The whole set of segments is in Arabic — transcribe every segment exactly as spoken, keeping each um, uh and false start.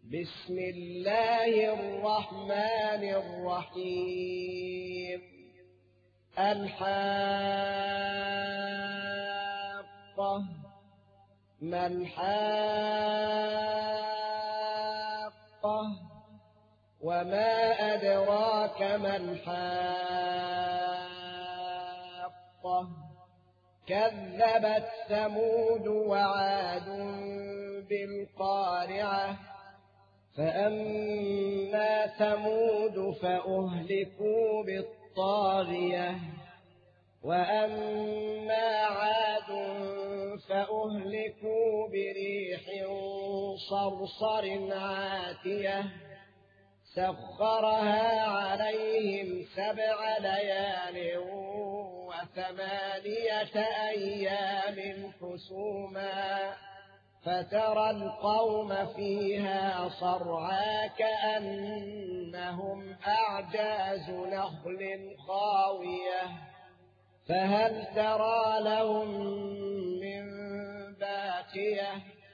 بسم الله الرحمن الرحيم الحاقة ما الحاقة وما أدراك ما الحاقة كذبت ثمود وعاد بالقارعة فأما ثمود فأهلكوا بالطاغية وأما عاد فأهلكوا بريح صرصر عاتية سخرها عليهم سبع ليال وثمانية أيام حسوما فترى القوم فيها صرعى كأنهم أعجاز نخل خاوية فهل ترى لهم من باقية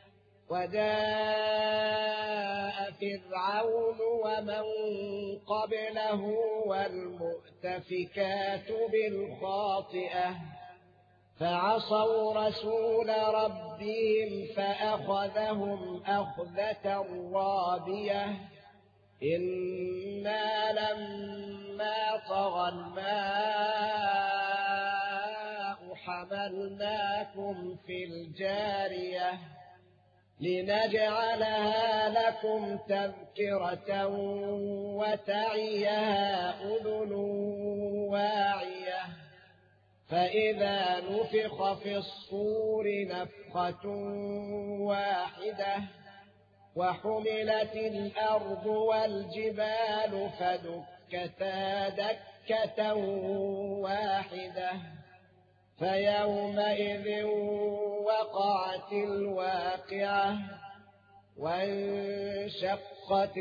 وجاء فرعون ومن قبله والمؤتفكات بالخاطئة فعصوا رسول ربهم فأخذهم أخذة رابية إنا لما طغى الماء حملناكم في الجارية لنجعلها لكم تذكرة وتعيها أذن واعية فإذا نفخ في الصور نفخة واحدة وحملت الأرض والجبال فدكتا دكة واحدة فيومئذ وقعت الواقعة وانشقت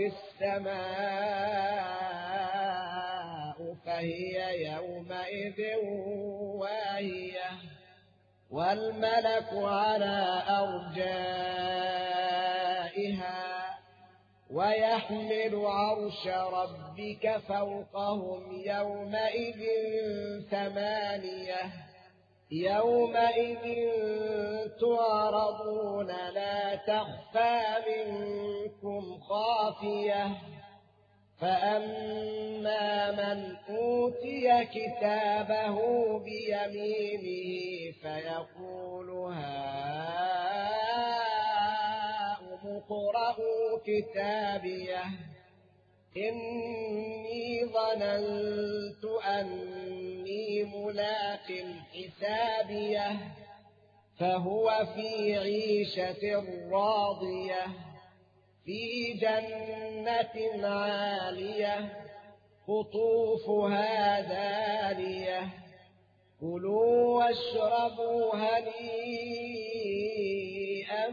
السماء فهي يومئذ واهية والملك على أرجائها ويحمل عرش ربك فوقهم يومئذ ثمانية يومئذ تعرضون لا تخفى منكم خافية فأما من أوتي كتابه بيمينه فيقول هاؤم اقرءوا كتابيه إني ظننت أني ملاق حسابيه فهو في عيشة راضية في جنة عالية قطوفها دانية كلوا واشربوا هنيئا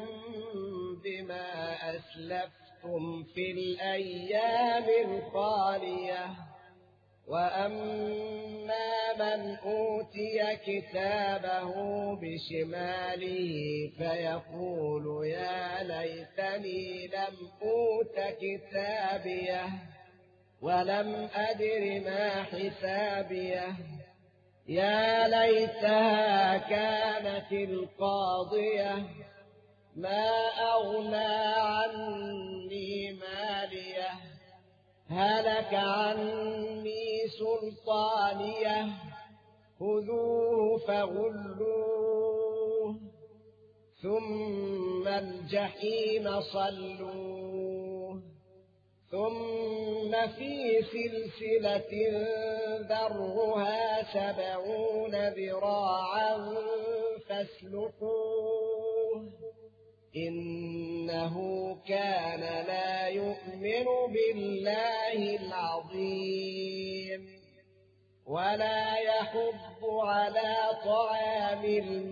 بما أسلفتم في الأيام الخالية وأما من أوتي كتابه بشماله فيقول يا ليتني لم أوت كتابيه ولم أدر ما حسابيه يا ليتها كانت القاضية ما أغنى عني ماليه هلك عني سلطانيه خذوه فغلوه ثم الجحيم صلوه ثم في سلسلة ذرها سبعون ذراعا فاسلكوه إنه كان لا يؤمن بالله العظيم ولا يحض على طعام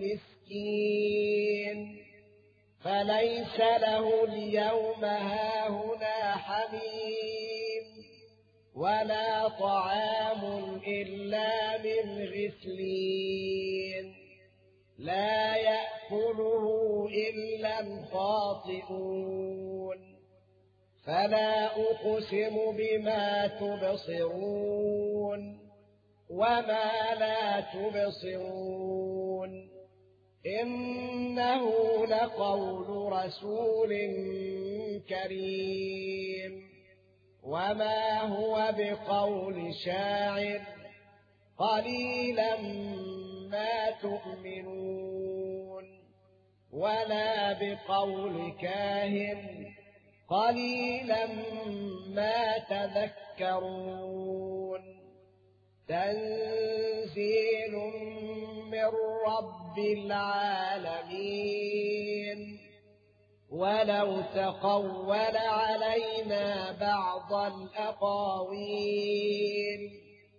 المسكين فليس له اليوم هاهنا حميم ولا طعام إلا من غسلين لا يأكله إلا الخاطئون فلا أقسم بما تبصرون وما لا تبصرون إنه لقول رسول كريم وما هو بقول شاعر قليلا ما تؤمنون ولا بقول كاهن قليلا ما تذكرون تنزيل من رب العالمين ولو تقول علينا بعض الأقاويل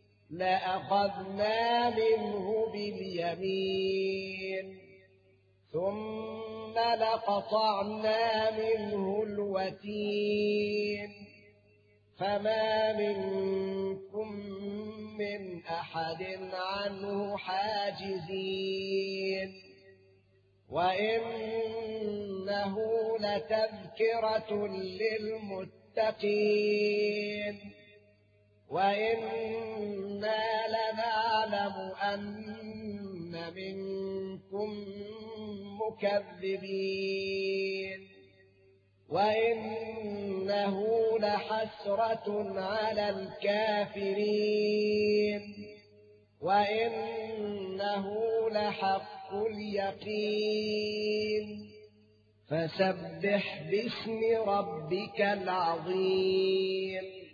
لأخذنا منه باليمين ثم لقطعنا منه الوتين فما منكم من أحد عنه حاجزين وإنه لتذكرة للمتقين وإنا لنعلم أن منكم مكذبين وإنه لحسرة على الكافرين وإنه لحق اليقين فسبح باسم ربك العظيم